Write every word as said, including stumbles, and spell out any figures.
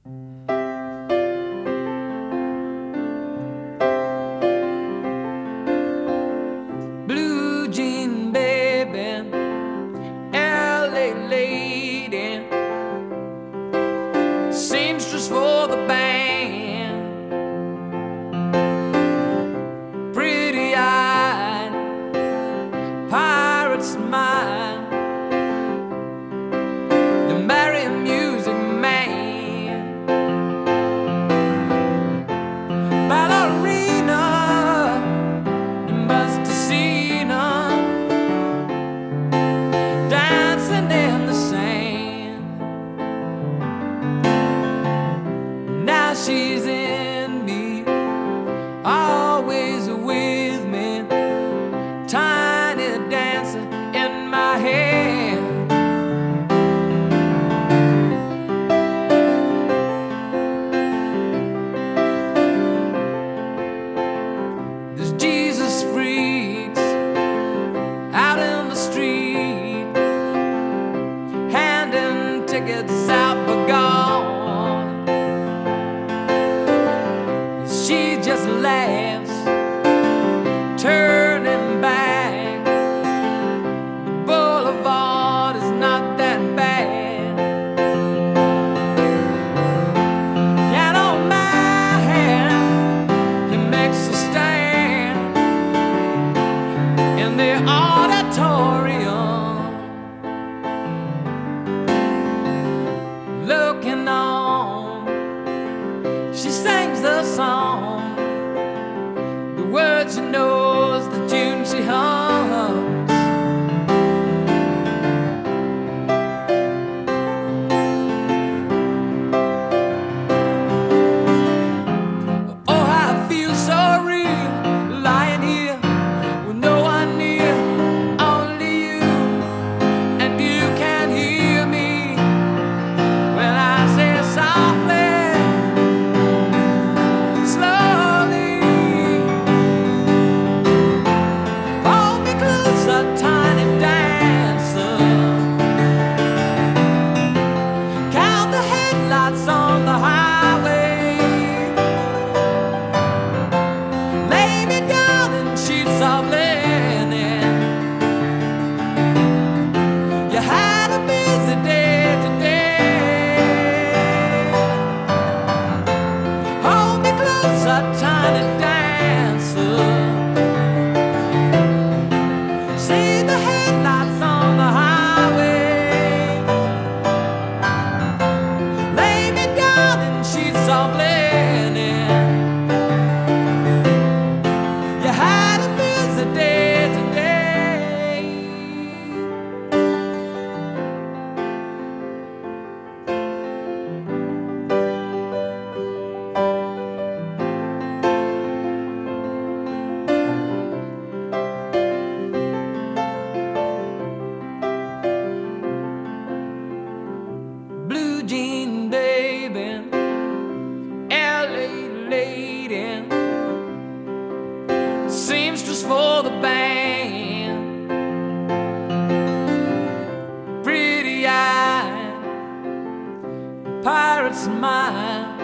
Blue jean baby, L A lady, seamstress for the band, pretty-eyed pirate smile, the merry music man, ballerina, you must have seen her dancing in the sand. Now she's in me, always with me, tiny dancer in my hand. There's Jesus freaks out in the street, handing tickets out for God. She just laughs, turning back. The boulevard is not that bad. Cat on my hand, he makes a stand in the auditorium, looking on. She sings the song, the words she knows, the tune she hums. Oh, I feel so real, lying here with no one near, only you, and you can hear me when I say softly, slowly, hold me closer, tiny dancer. Count the headlights on the highway. Lay me down in sheets of linen. You had a busy day today. Hold me closer, tiny dancer. See the headlights on the highway. Lay me down in sheets of linen. You had a busy day today. Blue jean baby, L A lady, seamstress for the band, pretty-eyed pirate smile,